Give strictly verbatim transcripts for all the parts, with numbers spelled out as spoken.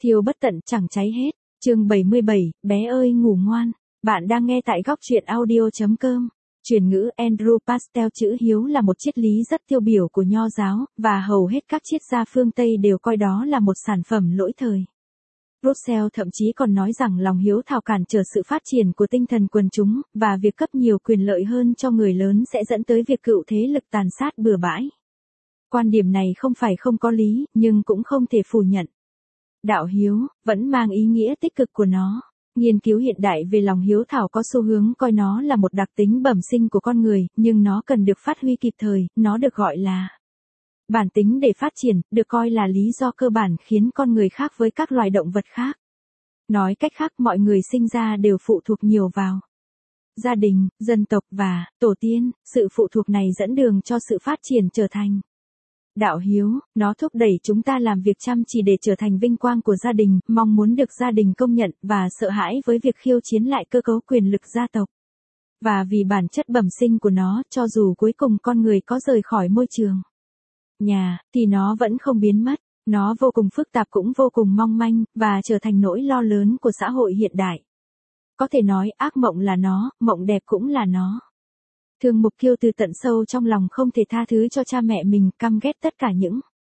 Thiêu bất tận chẳng cháy hết. Chương bảy mươi bảy, bé ơi ngủ ngoan. Bạn đang nghe tại góc truyện audio chấm com. Truyền ngữ Andrew Pastel chữ hiếu là một triết lý rất tiêu biểu của Nho giáo, và hầu hết các triết gia phương Tây đều coi đó là một sản phẩm lỗi thời. Russell thậm chí còn nói rằng lòng hiếu thảo cản trở sự phát triển của tinh thần quần chúng, và việc cấp nhiều quyền lợi hơn cho người lớn sẽ dẫn tới việc cựu thế lực tàn sát bừa bãi. Quan điểm này không phải không có lý, nhưng cũng không thể phủ nhận. Đạo hiếu vẫn mang ý nghĩa tích cực của nó. Nghiên cứu hiện đại về lòng hiếu thảo có xu hướng coi nó là một đặc tính bẩm sinh của con người, nhưng nó cần được phát huy kịp thời, nó được gọi là bản tính để phát triển, được coi là lý do cơ bản khiến con người khác với các loài động vật khác. Nói cách khác, mọi người sinh ra đều phụ thuộc nhiều vào gia đình, dân tộc và tổ tiên. Sự phụ thuộc này dẫn đường cho sự phát triển trở thành đạo hiếu. Nó thúc đẩy chúng ta làm việc chăm chỉ để trở thành vinh quang của gia đình, mong muốn được gia đình công nhận, và sợ hãi với việc khiêu chiến lại cơ cấu quyền lực gia tộc. Và vì bản chất bẩm sinh của nó, cho dù cuối cùng con người có rời khỏi môi trường nhà, thì nó vẫn không biến mất. Nó vô cùng phức tạp cũng vô cùng mong manh, và trở thành nỗi lo lớn của xã hội hiện đại. Có thể nói ác mộng là nó, mộng đẹp cũng là nó. Thương Mục Kiêu từ tận sâu trong lòng không thể tha thứ cho cha mẹ mình, căm ghét tất cả những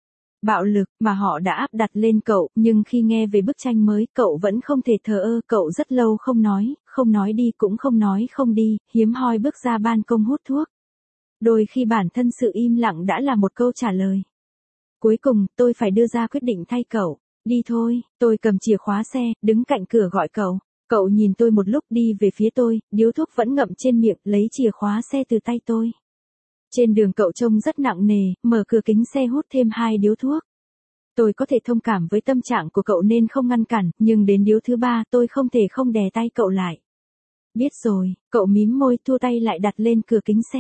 bạo lực mà họ đã áp đặt lên cậu, nhưng khi nghe về bức tranh mới, cậu vẫn không thể thờ ơ. Cậu rất lâu không nói, không nói đi cũng không nói không đi, hiếm hoi bước ra ban công hút thuốc. Đôi khi bản thân sự im lặng đã là một câu trả lời. Cuối cùng, tôi phải đưa ra quyết định thay cậu. Đi thôi. Tôi cầm chìa khóa xe, đứng cạnh cửa gọi cậu. Cậu nhìn tôi một lúc, đi về phía tôi, điếu thuốc vẫn ngậm trên miệng, lấy chìa khóa xe từ tay tôi. Trên đường cậu trông rất nặng nề, mở cửa kính xe hút thêm hai điếu thuốc. Tôi có thể thông cảm với tâm trạng của cậu nên không ngăn cản, nhưng đến điếu thứ ba tôi không thể không đè tay cậu lại. Biết rồi, cậu mím môi thua tay lại đặt lên cửa kính xe.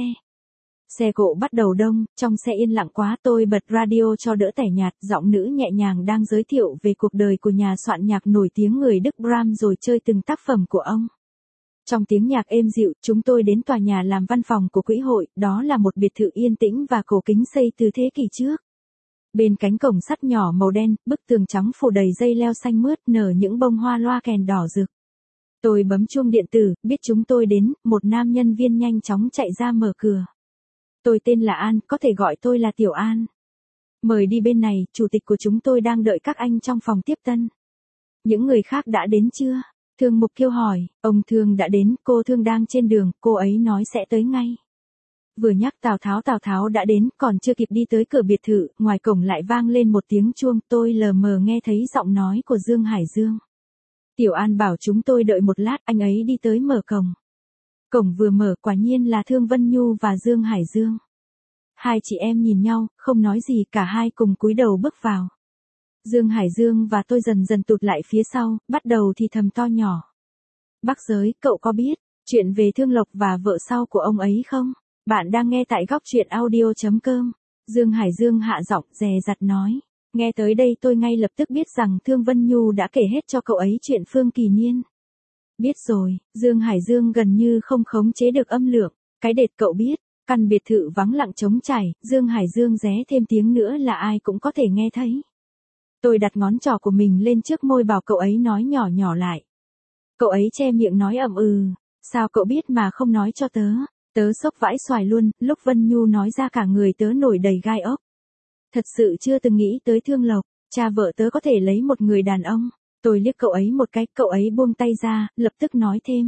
Xe cộ bắt đầu đông, trong xe yên lặng quá, tôi bật radio cho đỡ tẻ nhạt, giọng nữ nhẹ nhàng đang giới thiệu về cuộc đời của nhà soạn nhạc nổi tiếng người Đức Brahms rồi chơi từng tác phẩm của ông. Trong tiếng nhạc êm dịu, chúng tôi đến tòa nhà làm văn phòng của quỹ hội, đó là một biệt thự yên tĩnh và cổ kính xây từ thế kỷ trước. Bên cánh cổng sắt nhỏ màu đen, bức tường trắng phủ đầy dây leo xanh mướt, nở những bông hoa loa kèn đỏ rực. Tôi bấm chuông điện tử, biết chúng tôi đến, một nam nhân viên nhanh chóng chạy ra mở cửa. Tôi tên là An, có thể gọi tôi là Tiểu An. Mời đi bên này, chủ tịch của chúng tôi đang đợi các anh trong phòng tiếp tân. Những người khác đã đến chưa? Thương Mục Kiêu hỏi. Ông Thương đã đến, cô Thương đang trên đường, cô ấy nói sẽ tới ngay. Vừa nhắc Tào Tháo Tào Tháo đã đến, còn chưa kịp đi tới cửa biệt thự, ngoài cổng lại vang lên một tiếng chuông, tôi lờ mờ nghe thấy giọng nói của Dương Hải Dương. Tiểu An bảo chúng tôi đợi một lát, anh ấy đi tới mở cổng. Cổng vừa mở, quả nhiên là Thương Vân Nhu và Dương Hải Dương. Hai chị em nhìn nhau, không nói gì, cả hai cùng cúi đầu bước vào. Dương Hải Dương và tôi dần dần tụt lại phía sau, bắt đầu thì thầm to nhỏ. Bác Giới, cậu có biết chuyện về Thương Lộc và vợ sau của ông ấy không? Bạn đang nghe tại góc truyện audio chấm com. Dương Hải Dương hạ giọng, dè dặt nói. Nghe tới đây tôi ngay lập tức biết rằng Thương Vân Nhu đã kể hết cho cậu ấy chuyện Phương Kỳ Niên. Biết rồi, Dương Hải Dương gần như không khống chế được âm lượng. Cái đệt cậu biết, căn biệt thự vắng lặng trống trải, Dương Hải Dương ré thêm tiếng nữa là ai cũng có thể nghe thấy. Tôi đặt ngón trỏ của mình lên trước môi bảo cậu ấy nói nhỏ nhỏ lại. Cậu ấy che miệng nói ậm ừ, sao cậu biết mà không nói cho tớ? Tớ sốc vãi xoài luôn, lúc Vân Nhu nói ra cả người tớ nổi đầy gai ốc. Thật sự chưa từng nghĩ tới Thương Lộc, cha vợ tớ có thể lấy một người đàn ông. Tôi liếc cậu ấy một cái, cậu ấy buông tay ra, lập tức nói thêm.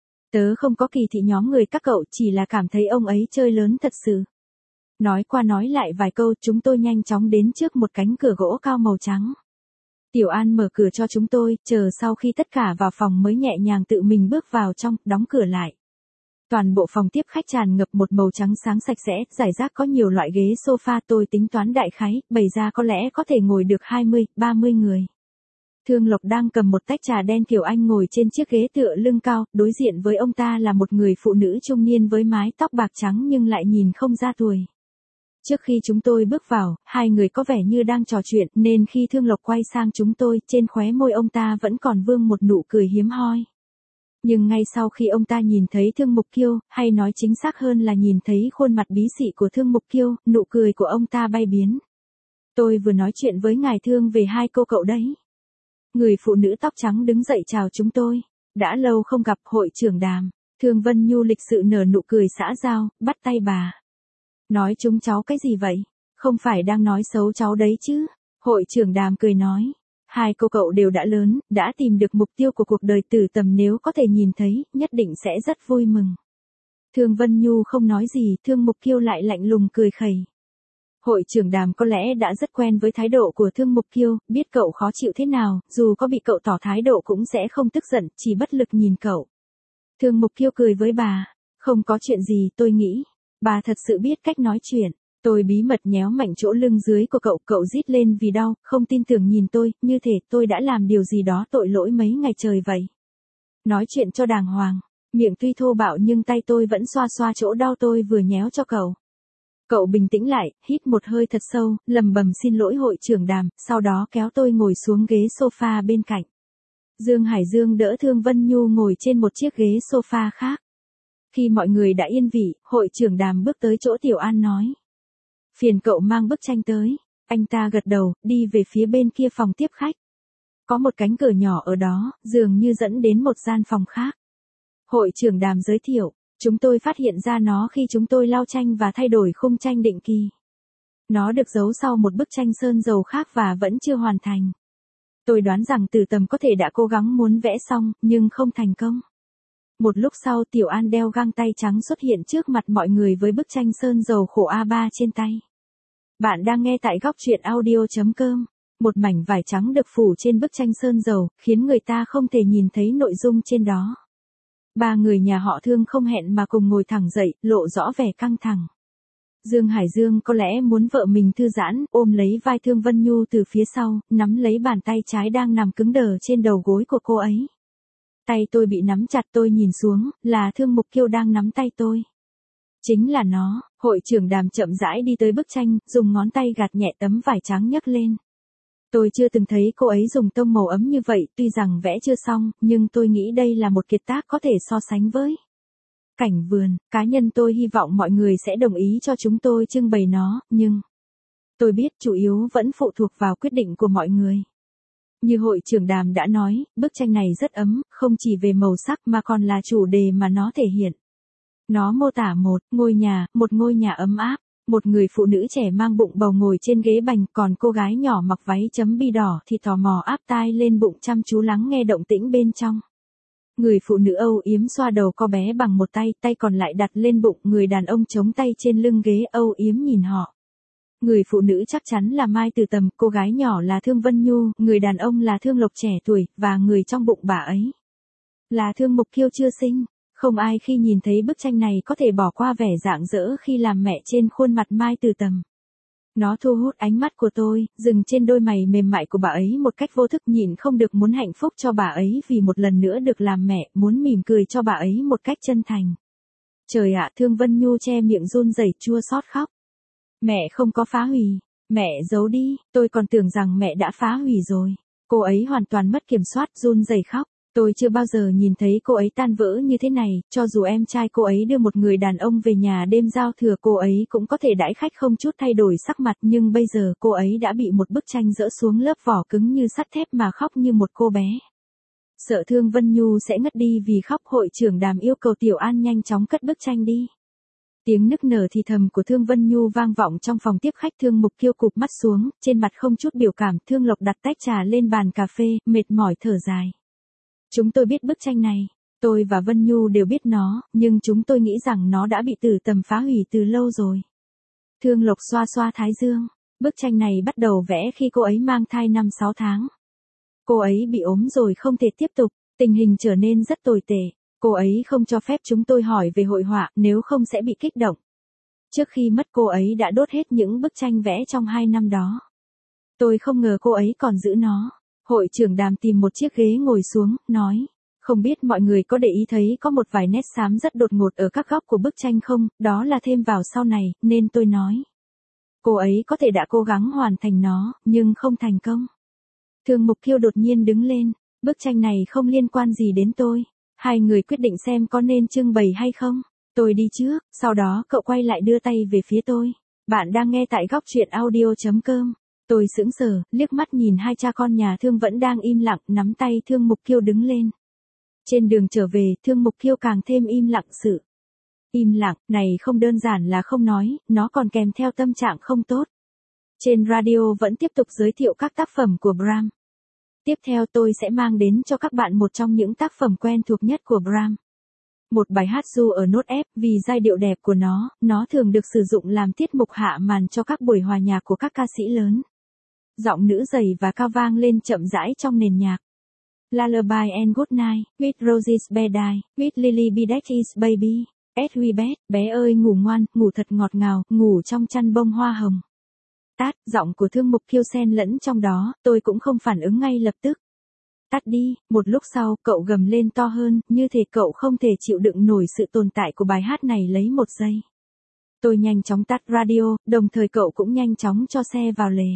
Tớ không có kỳ thị nhóm người các cậu, chỉ là cảm thấy ông ấy chơi lớn thật sự. Nói qua nói lại vài câu, chúng tôi nhanh chóng đến trước một cánh cửa gỗ cao màu trắng. Tiểu An mở cửa cho chúng tôi, chờ sau khi tất cả vào phòng mới nhẹ nhàng tự mình bước vào trong, đóng cửa lại. Toàn bộ phòng tiếp khách tràn ngập một màu trắng sáng sạch sẽ, rải rác có nhiều loại ghế sofa, tôi tính toán đại khái, bày ra có lẽ có thể ngồi được hai mươi, ba mươi người. Thương Lộc đang cầm một tách trà đen kiểu Anh ngồi trên chiếc ghế tựa lưng cao, đối diện với ông ta là một người phụ nữ trung niên với mái tóc bạc trắng nhưng lại nhìn không ra tuổi. Trước khi chúng tôi bước vào, hai người có vẻ như đang trò chuyện, nên khi Thương Lộc quay sang chúng tôi, trên khóe môi ông ta vẫn còn vương một nụ cười hiếm hoi. Nhưng ngay sau khi ông ta nhìn thấy Thương Mục Kiêu, hay nói chính xác hơn là nhìn thấy khuôn mặt bí xị của Thương Mục Kiêu, nụ cười của ông ta bay biến. Tôi vừa nói chuyện với ngài Thương về hai cô cậu đấy. Người phụ nữ tóc trắng đứng dậy chào chúng tôi. Đã lâu không gặp hội trưởng Đàm. Thương Vân Nhu lịch sự nở nụ cười xã giao, bắt tay bà. Nói chúng cháu cái gì vậy? Không phải đang nói xấu cháu đấy chứ? Hội trưởng Đàm cười nói. Hai cô cậu đều đã lớn, đã tìm được mục tiêu của cuộc đời từ tầm, nếu có thể nhìn thấy, nhất định sẽ rất vui mừng. Thương Vân Nhu không nói gì, Thương Mục Kiêu lại lạnh lùng cười khẩy. Hội trưởng Đàm có lẽ đã rất quen với thái độ của Thương Mục Kiêu, biết cậu khó chịu thế nào, dù có bị cậu tỏ thái độ cũng sẽ không tức giận, chỉ bất lực nhìn cậu. Thương Mục Kiêu cười với bà, không có chuyện gì, tôi nghĩ. Bà thật sự biết cách nói chuyện. Tôi bí mật nhéo mạnh chỗ lưng dưới của cậu, cậu rít lên vì đau, không tin tưởng nhìn tôi, như thể tôi đã làm điều gì đó tội lỗi mấy ngày trời vậy. Nói chuyện cho đàng hoàng, miệng tuy thô bạo nhưng tay tôi vẫn xoa xoa chỗ đau tôi vừa nhéo cho cậu. Cậu bình tĩnh lại, hít một hơi thật sâu, lầm bầm xin lỗi hội trưởng Đàm, sau đó kéo tôi ngồi xuống ghế sofa bên cạnh. Dương Hải Dương đỡ Thương Vân Nhu ngồi trên một chiếc ghế sofa khác. Khi mọi người đã yên vị, hội trưởng Đàm bước tới chỗ Tiểu An nói. Phiền cậu mang bức tranh tới. Anh ta gật đầu, đi về phía bên kia phòng tiếp khách. Có một cánh cửa nhỏ ở đó, dường như dẫn đến một gian phòng khác. Hội trưởng Đàm giới thiệu, chúng tôi phát hiện ra nó khi chúng tôi lau tranh và thay đổi khung tranh định kỳ. Nó được giấu sau một bức tranh sơn dầu khác và vẫn chưa hoàn thành. Tôi đoán rằng Từ Tầm có thể đã cố gắng muốn vẽ xong, nhưng không thành công. Một lúc sau Tiểu An đeo găng tay trắng xuất hiện trước mặt mọi người với bức tranh sơn dầu khổ A ba trên tay. Bạn đang nghe tại góc truyện audio chấm com. Một mảnh vải trắng được phủ trên bức tranh sơn dầu, khiến người ta không thể nhìn thấy nội dung trên đó. Ba người nhà họ Thương không hẹn mà cùng ngồi thẳng dậy, lộ rõ vẻ căng thẳng. Dương Hải Dương có lẽ muốn vợ mình thư giãn, ôm lấy vai Thương Vân Nhu từ phía sau, nắm lấy bàn tay trái đang nằm cứng đờ trên đầu gối của cô ấy. Tay tôi bị nắm chặt, tôi nhìn xuống, là Thương Mục Kiêu đang nắm tay tôi. Chính là nó. Hội trưởng Đàm chậm rãi đi tới bức tranh, dùng ngón tay gạt nhẹ tấm vải trắng nhấc lên. Tôi chưa từng thấy cô ấy dùng tông màu ấm như vậy, tuy rằng vẽ chưa xong, nhưng tôi nghĩ đây là một kiệt tác có thể so sánh với cảnh vườn. Cá nhân tôi hy vọng mọi người sẽ đồng ý cho chúng tôi trưng bày nó, nhưng tôi biết chủ yếu vẫn phụ thuộc vào quyết định của mọi người. Như hội trưởng Đàm đã nói, bức tranh này rất ấm, không chỉ về màu sắc mà còn là chủ đề mà nó thể hiện. Nó mô tả một ngôi nhà, một ngôi nhà ấm áp, một người phụ nữ trẻ mang bụng bầu ngồi trên ghế bành, còn cô gái nhỏ mặc váy chấm bi đỏ thì tò mò áp tai lên bụng chăm chú lắng nghe động tĩnh bên trong. Người phụ nữ âu yếm xoa đầu cô bé bằng một tay, tay còn lại đặt lên bụng, người đàn ông chống tay trên lưng ghế âu yếm nhìn họ. Người phụ nữ chắc chắn là Mai Từ Tầm, cô gái nhỏ là Thương Vân Nhu, người đàn ông là Thương Lộc trẻ tuổi, và người trong bụng bà ấy là Thương Mục Kiêu chưa sinh. Không ai khi nhìn thấy bức tranh này có thể bỏ qua vẻ rạng rỡ khi làm mẹ trên khuôn mặt Mai Từ Tầm. Nó thu hút ánh mắt của tôi, dừng trên đôi mày mềm mại của bà ấy một cách vô thức, nhịn không được muốn hạnh phúc cho bà ấy vì một lần nữa được làm mẹ, muốn mỉm cười cho bà ấy một cách chân thành. Trời ạ, Thương Vân Nhu che miệng run rẩy chua xót khóc. Mẹ không có phá hủy, mẹ giấu đi, tôi còn tưởng rằng mẹ đã phá hủy rồi. Cô ấy hoàn toàn mất kiểm soát, run rẩy khóc. Tôi chưa bao giờ nhìn thấy cô ấy tan vỡ như thế này, cho dù em trai cô ấy đưa một người đàn ông về nhà đêm giao thừa cô ấy cũng có thể đãi khách không chút thay đổi sắc mặt, nhưng bây giờ cô ấy đã bị một bức tranh dỡ xuống lớp vỏ cứng như sắt thép mà khóc như một cô bé. Sợ Thương Vân Nhu sẽ ngất đi vì khóc, hội trưởng Đàm yêu cầu Tiểu An nhanh chóng cất bức tranh đi. Tiếng nức nở thì thầm của Thương Vân Nhu vang vọng trong phòng tiếp khách. Thương Mục Kiêu cụp mắt xuống, trên mặt không chút biểu cảm. Thương Lộc đặt tách trà lên bàn cà phê, mệt mỏi thở dài. Chúng tôi biết bức tranh này, tôi và Vân Nhu đều biết nó, nhưng chúng tôi nghĩ rằng nó đã bị Từ Tầm phá hủy từ lâu rồi. Thương Lộc xoa xoa thái dương, bức tranh này bắt đầu vẽ khi cô ấy mang thai năm sáu tháng. Cô ấy bị ốm rồi không thể tiếp tục, tình hình trở nên rất tồi tệ. Cô ấy không cho phép chúng tôi hỏi về hội họa, nếu không sẽ bị kích động. Trước khi mất cô ấy đã đốt hết những bức tranh vẽ trong hai năm đó. Tôi không ngờ cô ấy còn giữ nó. Hội trưởng Đàm tìm một chiếc ghế ngồi xuống, nói, không biết mọi người có để ý thấy có một vài nét xám rất đột ngột ở các góc của bức tranh không, đó là thêm vào sau này, nên tôi nói. Cô ấy có thể đã cố gắng hoàn thành nó, nhưng không thành công. Thương Mục Kiêu đột nhiên đứng lên, bức tranh này không liên quan gì đến tôi. Hai người quyết định xem có nên trưng bày hay không. Tôi đi trước, sau đó cậu quay lại đưa tay về phía tôi. Bạn đang nghe tại góc truyện audio chấm com. Tôi sững sờ, liếc mắt nhìn hai cha con nhà Thương vẫn đang im lặng, nắm tay Thương Mục Kiêu đứng lên. Trên đường trở về, Thương Mục Kiêu càng thêm im lặng sự. Im lặng, này không đơn giản là không nói, nó còn kèm theo tâm trạng không tốt. Trên radio vẫn tiếp tục giới thiệu các tác phẩm của Brahms. Tiếp theo tôi sẽ mang đến cho các bạn một trong những tác phẩm quen thuộc nhất của Brahms. Một bài hát du ở nốt F, vì giai điệu đẹp của nó, nó thường được sử dụng làm tiết mục hạ màn cho các buổi hòa nhạc của các ca sĩ lớn. Giọng nữ dày và cao vang lên chậm rãi trong nền nhạc. Lullaby and Good Night, with Roses Bedtime, with Lily Bedetti's Baby, as we bed, bé ơi ngủ ngoan, ngủ thật ngọt ngào, ngủ trong chăn bông hoa hồng. Tát, giọng của Thương Mục Kiêu xen lẫn trong đó, tôi cũng không phản ứng ngay lập tức. Tắt đi, một lúc sau, cậu gầm lên to hơn, như thể cậu không thể chịu đựng nổi sự tồn tại của bài hát này lấy một giây. Tôi nhanh chóng tắt radio, đồng thời cậu cũng nhanh chóng cho xe vào lề.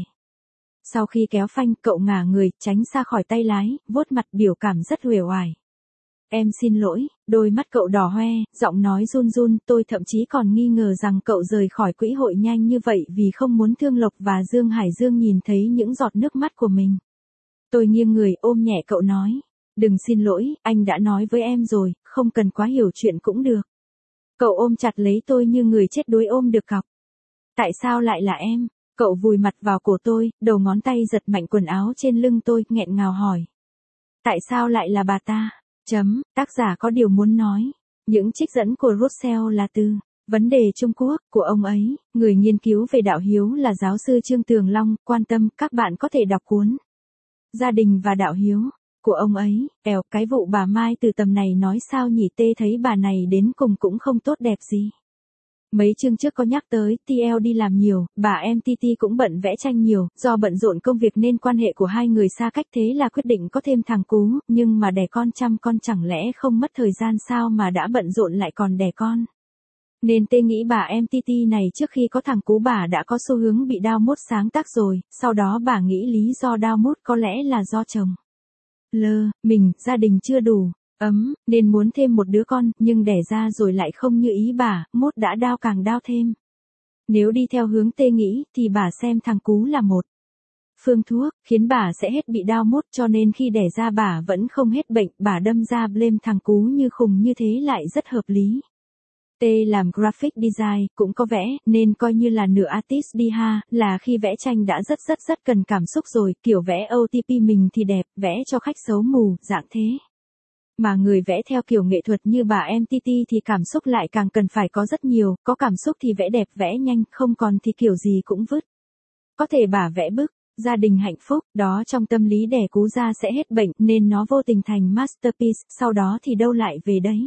Sau khi kéo phanh, cậu ngả người, tránh xa khỏi tay lái, vuốt mặt biểu cảm rất uể oải. Em xin lỗi, đôi mắt cậu đỏ hoe, giọng nói run run, tôi thậm chí còn nghi ngờ rằng cậu rời khỏi quỹ hội nhanh như vậy vì không muốn Thương Lộc và Dương Hải Dương nhìn thấy những giọt nước mắt của mình. Tôi nghiêng người ôm nhẹ cậu nói, đừng xin lỗi, anh đã nói với em rồi, không cần quá hiểu chuyện cũng được. Cậu ôm chặt lấy tôi như người chết đuối ôm được cọc. Tại sao lại là em? Cậu vùi mặt vào cổ tôi, đầu ngón tay giật mạnh quần áo trên lưng tôi, nghẹn ngào hỏi. Tại sao lại là bà ta? Chấm, tác giả có điều muốn nói. Những trích dẫn của Russell là từ Vấn đề Trung Quốc của ông ấy, người nghiên cứu về đạo hiếu là giáo sư Trương Tường Long, quan tâm, các bạn có thể đọc cuốn Gia đình và đạo hiếu của ông ấy. Èo, cái vụ bà Mai Từ Tầm này nói sao nhỉ, tê thấy bà này đến cùng cũng không tốt đẹp gì. Mấy chương trước có nhắc tới, tê lờ đi làm nhiều, bà em tê tê cũng bận vẽ tranh nhiều, do bận rộn công việc nên quan hệ của hai người xa cách, thế là quyết định có thêm thằng Cú, nhưng mà đẻ con chăm con chẳng lẽ không mất thời gian sao mà đã bận rộn lại còn đẻ con. Nên tê nghĩ bà em tê tê này trước khi có thằng Cú bà đã có xu hướng bị đau mốt sáng tác rồi, sau đó bà nghĩ lý do đau mốt có lẽ là do chồng. Lơ, mình, gia đình chưa đủ ấm, nên muốn thêm một đứa con, nhưng đẻ ra rồi lại không như ý bà, mốt đã đau càng đau thêm. Nếu đi theo hướng tê nghĩ, thì bà xem thằng Cú là một phương thuốc, khiến bà sẽ hết bị đau mốt, cho nên khi đẻ ra bà vẫn không hết bệnh, bà đâm ra blame thằng Cú như khùng, như thế lại rất hợp lý. T làm graphic design, cũng có vẽ, nên coi như là nửa artist đi ha, là khi vẽ tranh đã rất rất rất cần cảm xúc rồi, kiểu vẽ ô tê pê mình thì đẹp, vẽ cho khách xấu mù, dạng thế. Mà người vẽ theo kiểu nghệ thuật như bà em tê tê thì cảm xúc lại càng cần phải có rất nhiều, có cảm xúc thì vẽ đẹp vẽ nhanh, không còn thì kiểu gì cũng vứt. Có thể bà vẽ bức, gia đình hạnh phúc, đó trong tâm lý đẻ Cú ra sẽ hết bệnh, nên nó vô tình thành masterpiece, sau đó thì đâu lại về đấy.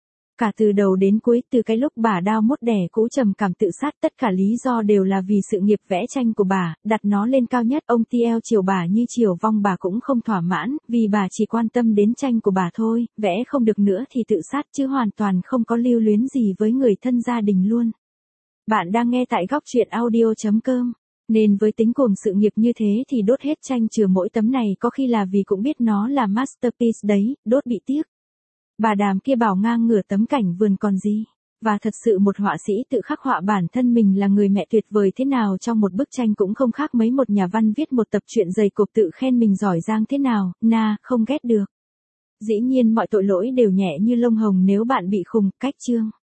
Cả từ đầu đến cuối, từ cái lúc bà đau mốt đẻ Cú trầm cảm tự sát, tất cả lý do đều là vì sự nghiệp vẽ tranh của bà, đặt nó lên cao nhất. Ông tê lờ chiều bà như chiều vong, bà cũng không thỏa mãn, vì bà chỉ quan tâm đến tranh của bà thôi, vẽ không được nữa thì tự sát, chứ hoàn toàn không có lưu luyến gì với người thân gia đình luôn. Bạn đang nghe tại góc truyện audio chấm com. Nên với tính cuồng sự nghiệp như thế thì đốt hết tranh trừ mỗi tấm này, có khi là vì cũng biết nó là masterpiece đấy, đốt bị tiếc. Bà Đàm kia bảo ngang ngửa tấm cảnh vườn còn gì. Và thật sự một họa sĩ tự khắc họa bản thân mình là người mẹ tuyệt vời thế nào trong một bức tranh cũng không khác mấy một nhà văn viết một tập truyện dày cộp tự khen mình giỏi giang thế nào, na, không ghét được. Dĩ nhiên mọi tội lỗi đều nhẹ như lông hồng nếu bạn bị khùng, cách chương.